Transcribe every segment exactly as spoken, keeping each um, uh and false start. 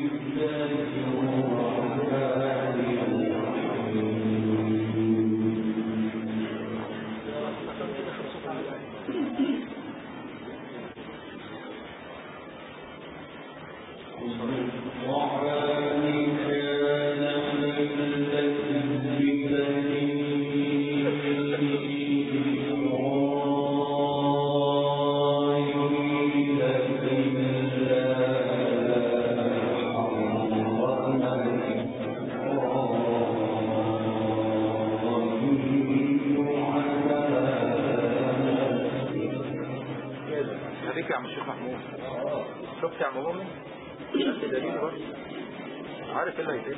يا عم الشيخ محمود شفت يا عم مؤمن شفت دليل بس عارف ايه اللي هيتم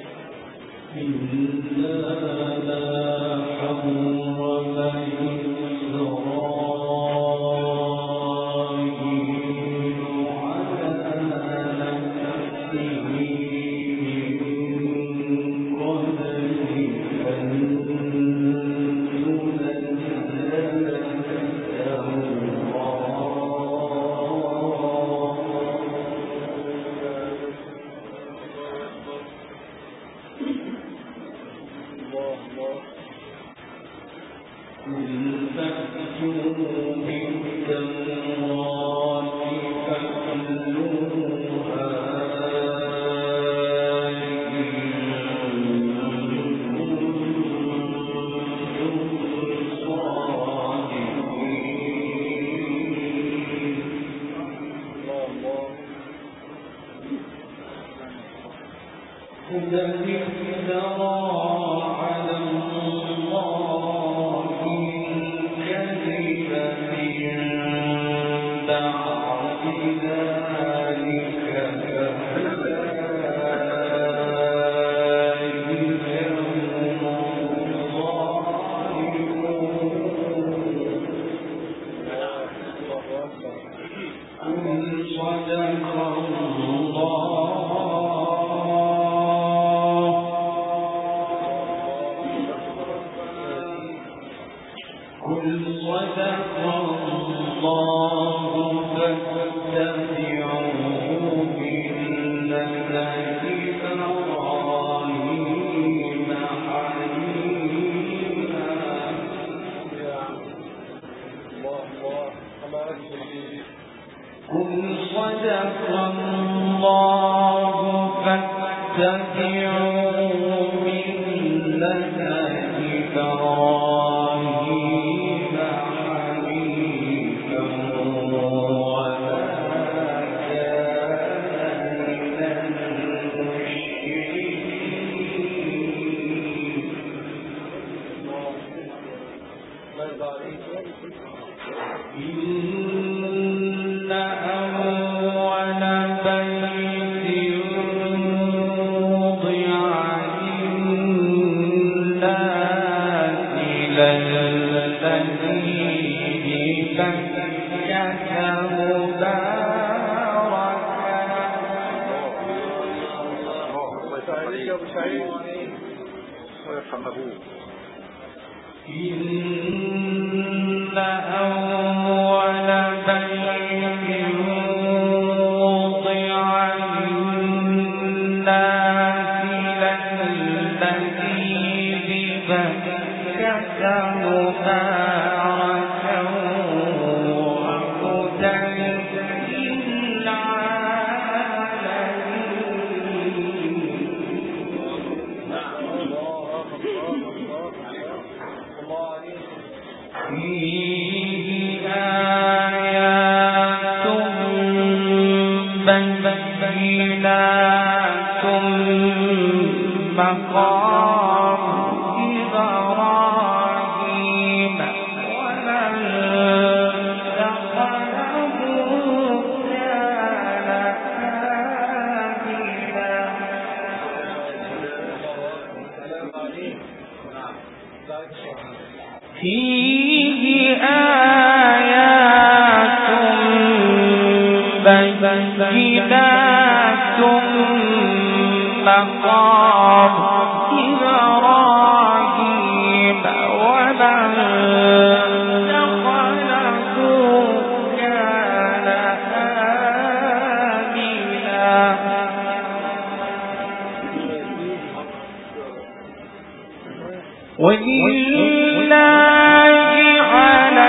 ولله على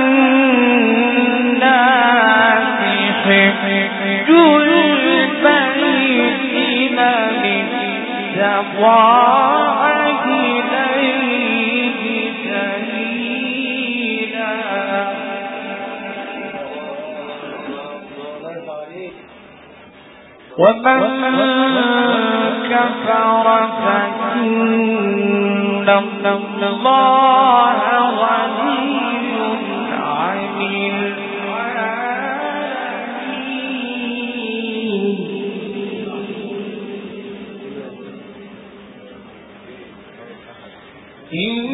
الناس حج البيت من استطاع إليه سبيلا ومن كفر فإن الله غني عن العالمين إن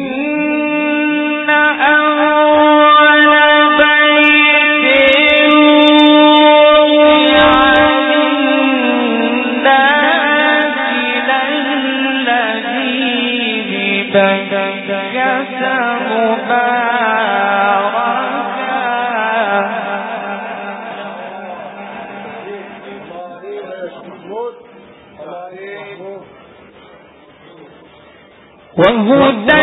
أول بيت وضع للناس للذي ببكة مباركا وهدى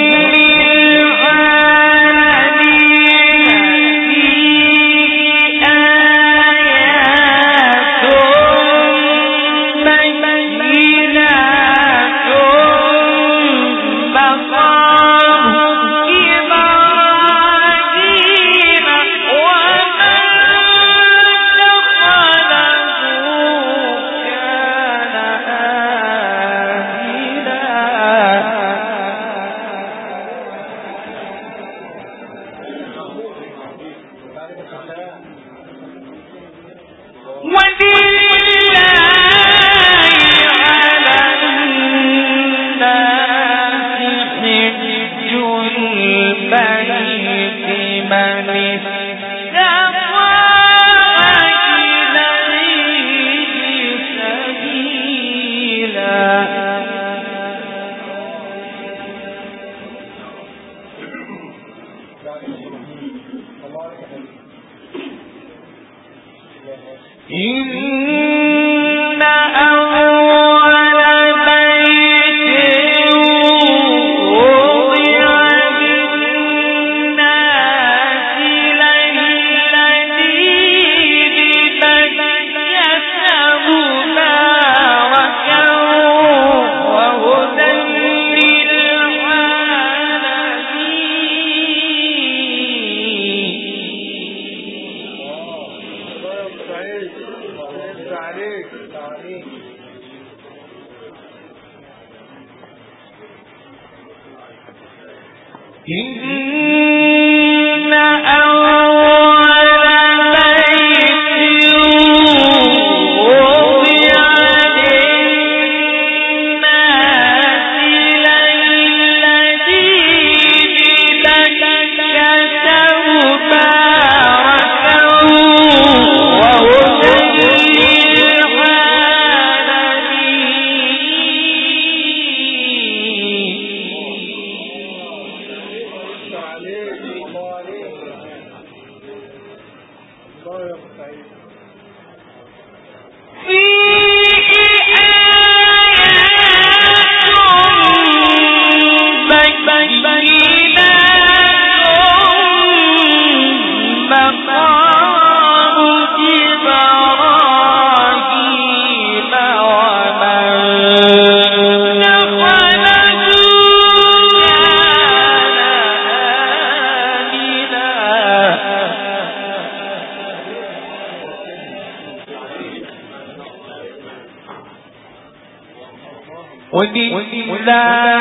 ولله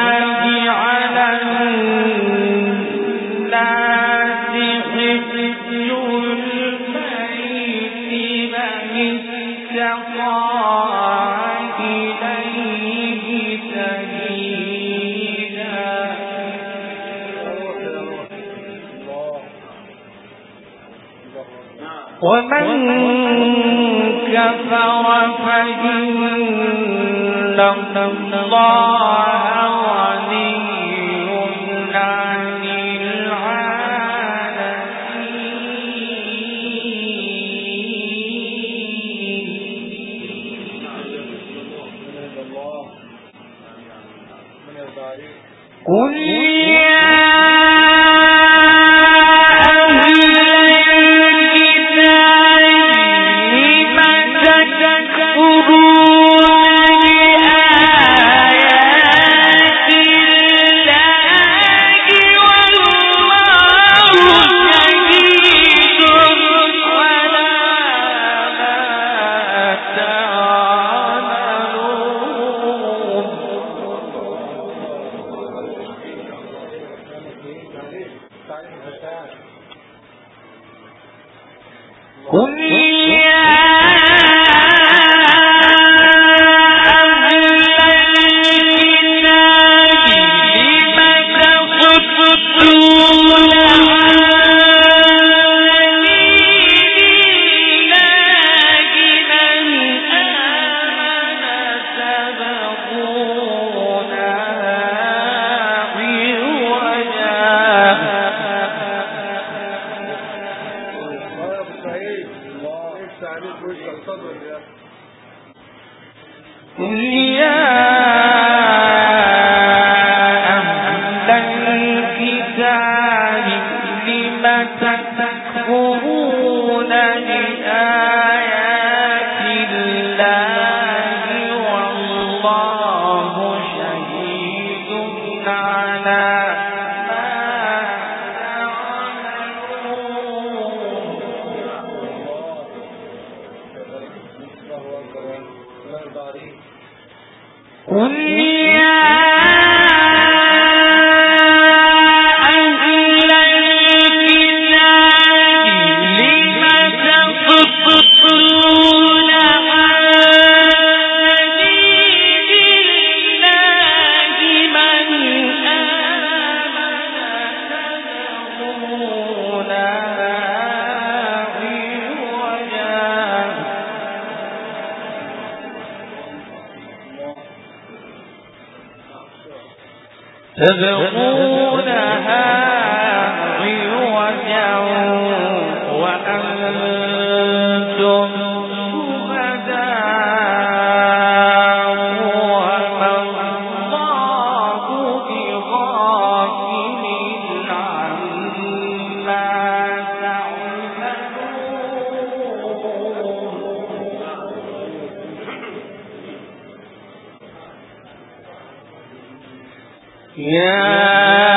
على الناس حج البيت من استطاع إليه سبيلا ومن كفر فإن الله غني عن العالمين قل يا تبغونها عوجا وأنتم شهداء وما الله بغافل عما تعملون يا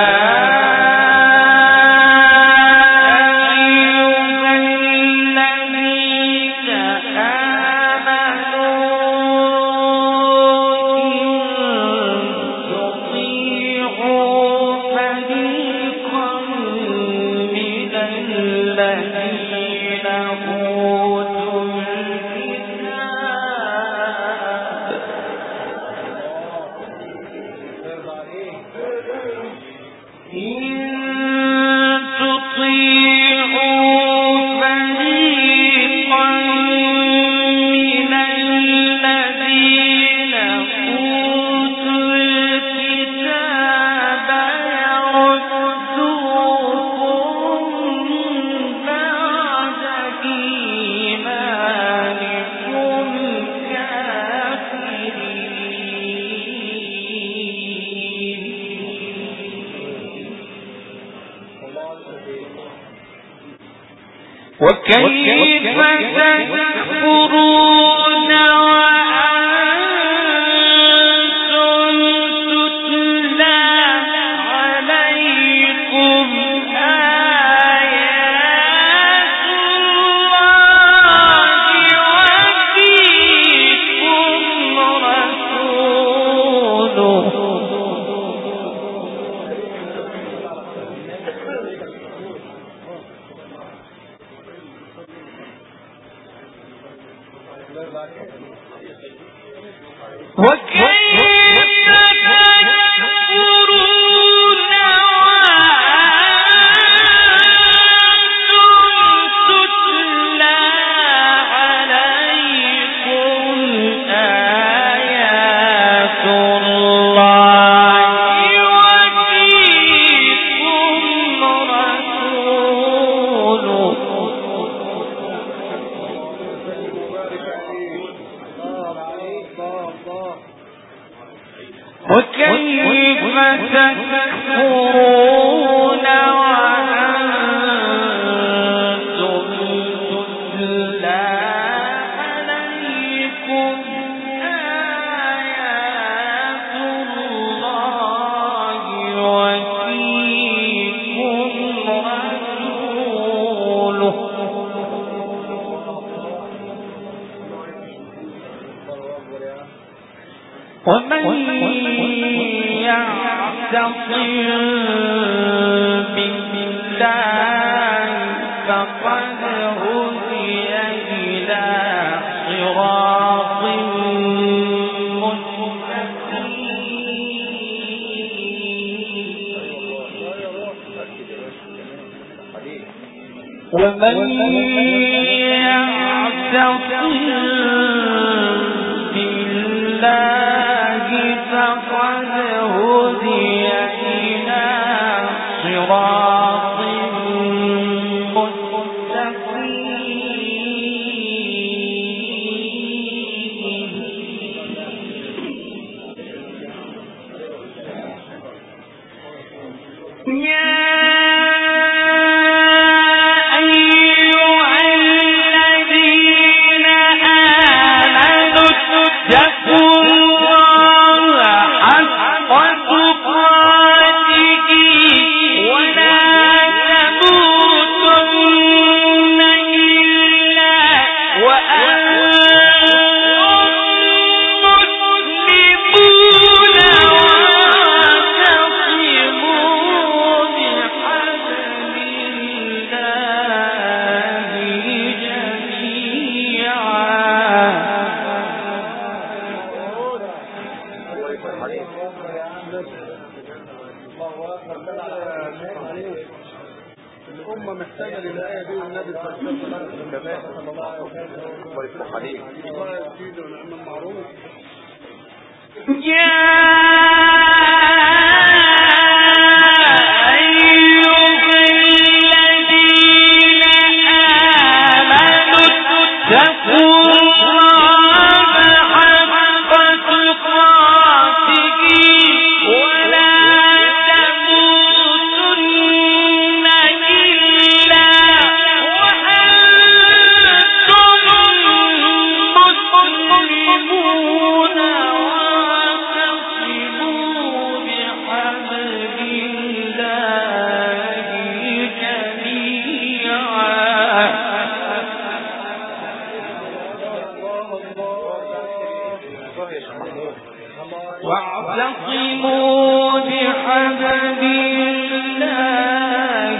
وكيف تكفرون وأنتم تتلى عليكم آيات الله وفيكم رسوله وكيف تكفرون وأنتم تتلى عليكم آيات الله وفيكم رسوله وكيف تكفرون ومن يعتصم بالله فقد هدي إلى صراط مستقيم. ومن يعتصم بالله فقد هدي إلى صراط مستقيم. الأمة محتاجة للآية دي والنبي صلى الله عليه وسلم. الله يفتح عليك. الله يزيد ونعم المعروف. واعتصموا بحبل الله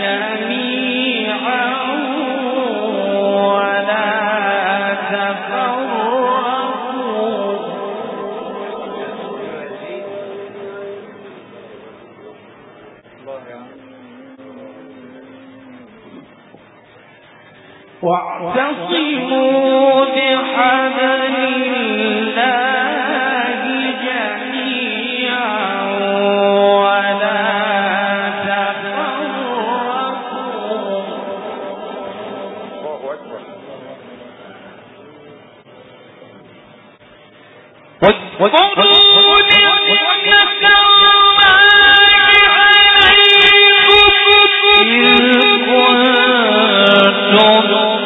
جميعا ولا تفرقوا. واعتصموا بحبل الله جميعا ولا تفرقوا. الله أكبر. واذكروا نعمة الله عليكم إذ كنتم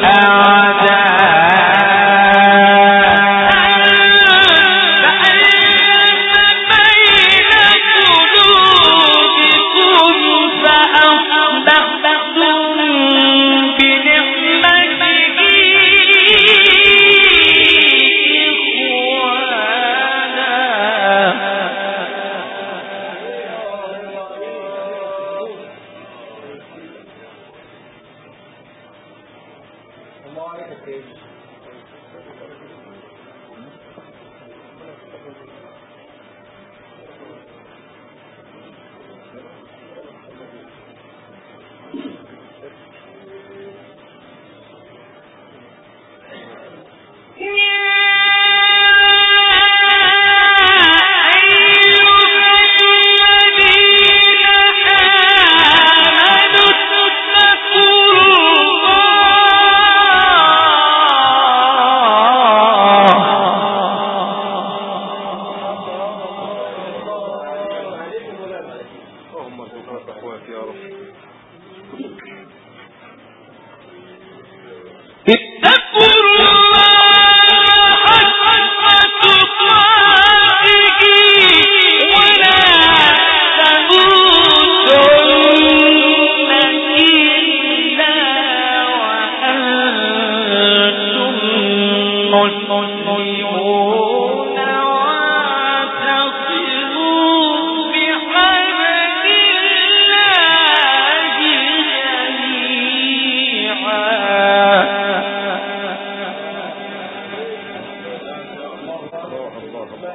أعداء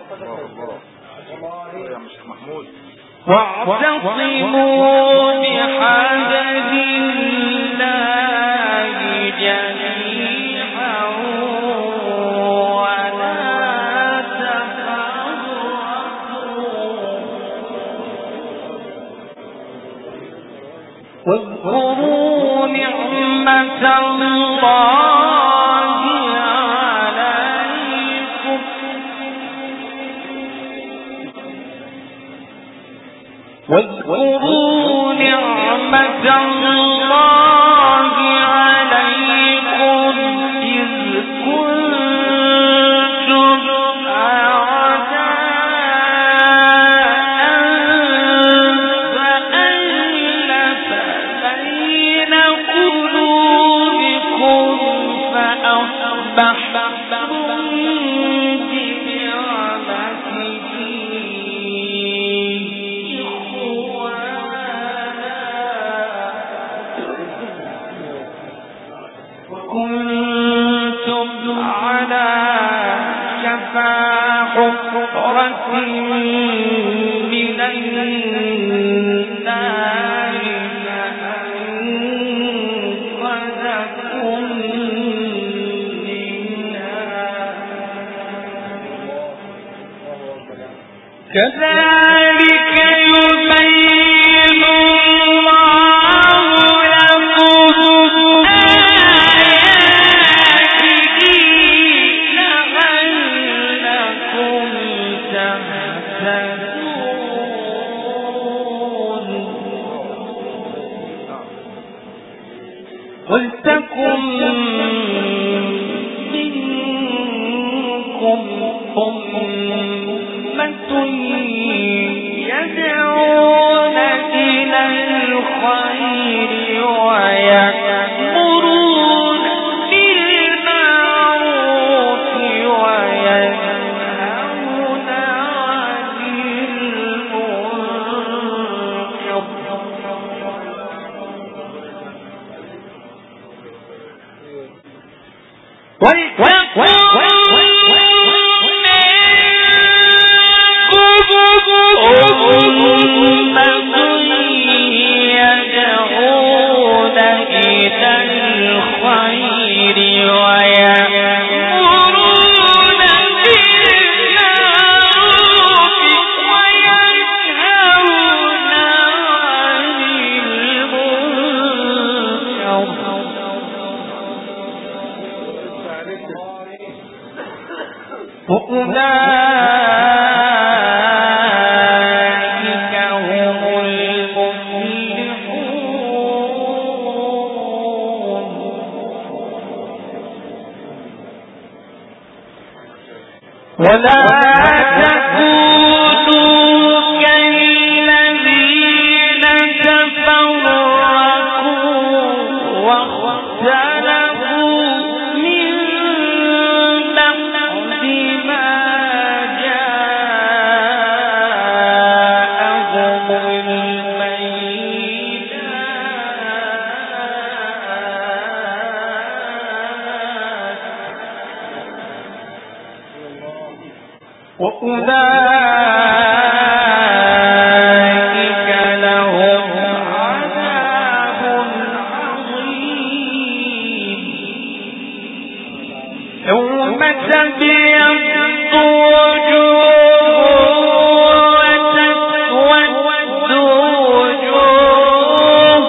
يا مش محمود واعتصموا بحبل الله جميعا ولا تفرقوا واذكروا نعمة الله عليكم واذكروا نعمة الله عليكم إذ كنتم أعداء فألف بين قلوبكم فأصبحتم حفرة من النار فأنقذكم منها كذلك يبين الله لكم ولتكن منكم أمة يدعون إلى الخير ويأمرون بالمعروف وينهون عن المنكر أولئك هم المفلحون ولا تكونوا كالذين تفرقوا واختلفوا من بعد ما وأولئك لهم عذاب عظيم يوم تبيض وجوه وتسود وجوه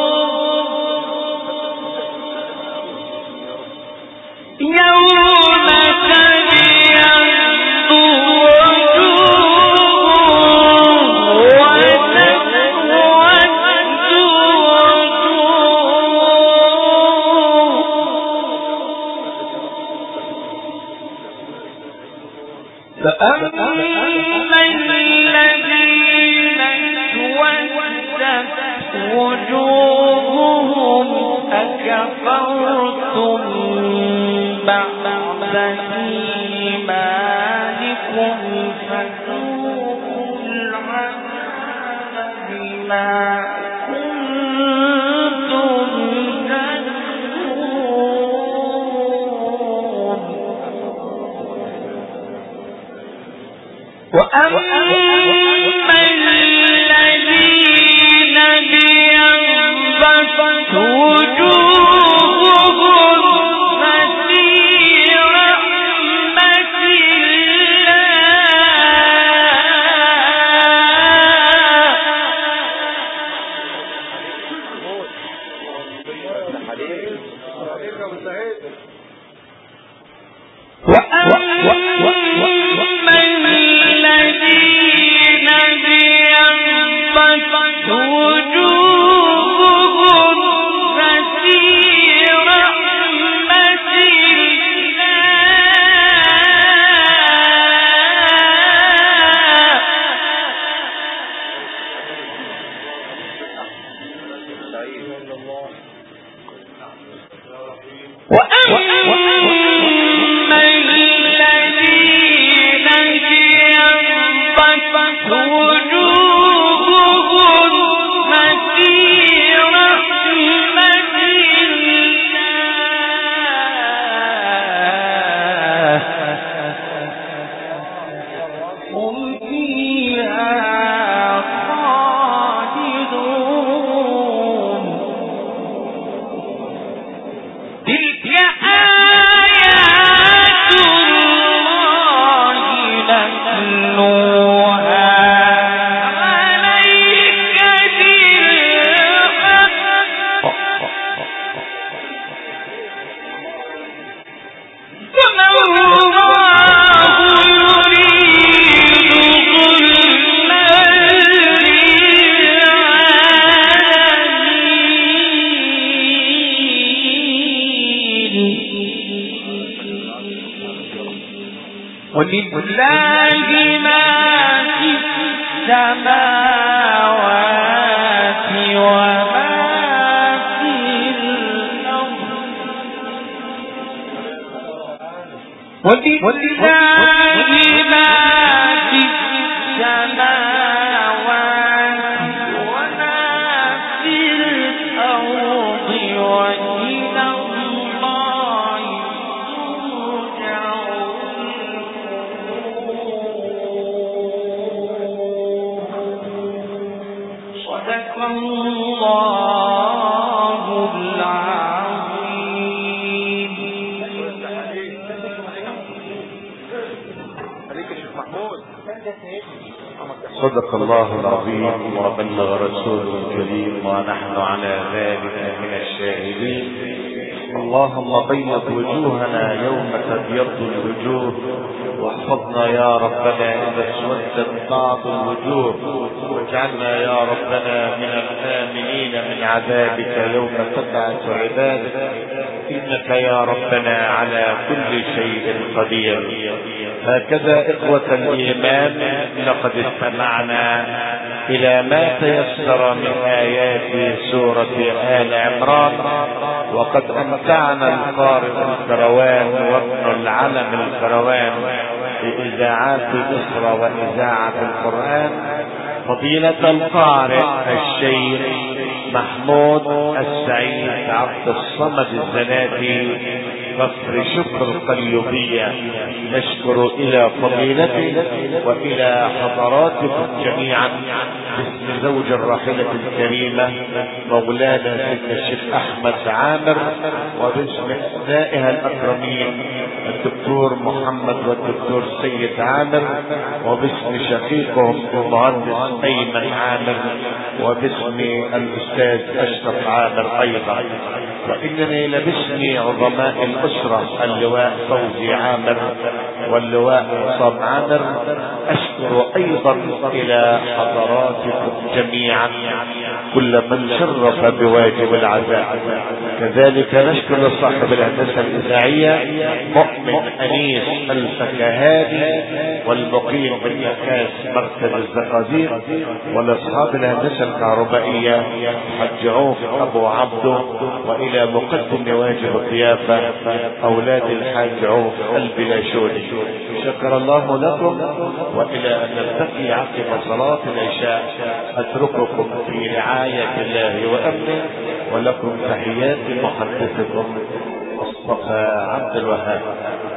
يوم تبيض فأما الذين اسودت وجوههم أكفرتم بعد إيمانكم فذوقوا العذاب بما كنتم تكفرون وأما الذين بيضت وجوههم ففي رحمة ولله ما في السماوات وما في الأرض ولله ما في السماوات وما في الأرض وإلى الله ترجع صدق الله العظيم. صدق الله العظيم وبلغ رسوله الكريم ونحن على ذلك من الشاهدين. اللهم بيض وجوهنا يوم تبيض الوجوه، واحفظنا يا ربنا إذا اسودت بعض الوجوه، واجعلنا يا ربنا من الآمنين من عذابك يوم تبعث عبادك، إنك يا ربنا على كل شيء قدير. هكذا إخوة الإيمان لقد استمعنا إلى ما تيسر من آيات سورة آل عمران، وقد أمتعنا القارئ الكروان وابن العلم الكروان بإذاعات مصر وإذاعة القرآن فضيلة القارئ الشيخ محمود السعيد عبد الصمد الزناتي كفر شكر القليوبية. نشكر إلى فضيلته وإلى حضراتكم جميعا باسم زوج الراحلة الكريمة مولانا سيدنا الشيخ أحمد عامر، وباسم أبنائها الأكرمين الدكتور محمد والدكتور سيد عامر، وباسم شقيقهم المهندس أيمن عامر، وباسم الأستاذ أشرف عامر أيضا. وإنني لباسم عظماء الأسرة اللواء فوزي عامر واللواء عصام عامر أشكر أيضا إلى حضراتكم جميعا كل من شرف بواجب العزاء. كذلك نشكر صاحب الهندسة الإذاعية مؤمن أنيس الفكهاني والمقيم بالمكاس مركز الزقازيق، ولأصحاب الهندسة الكهربائية حج عوف أبو عبده، وإلى مقدم واجب الضيافة أولاد الحاج عوف البلاشوني. شكر الله لكم، وإلى أن نلتقي عقب صلاة العشاء أترككم في رعاية الله وأمنه، ولكم تحيات محدثكم مصطفى عبد الوهاب.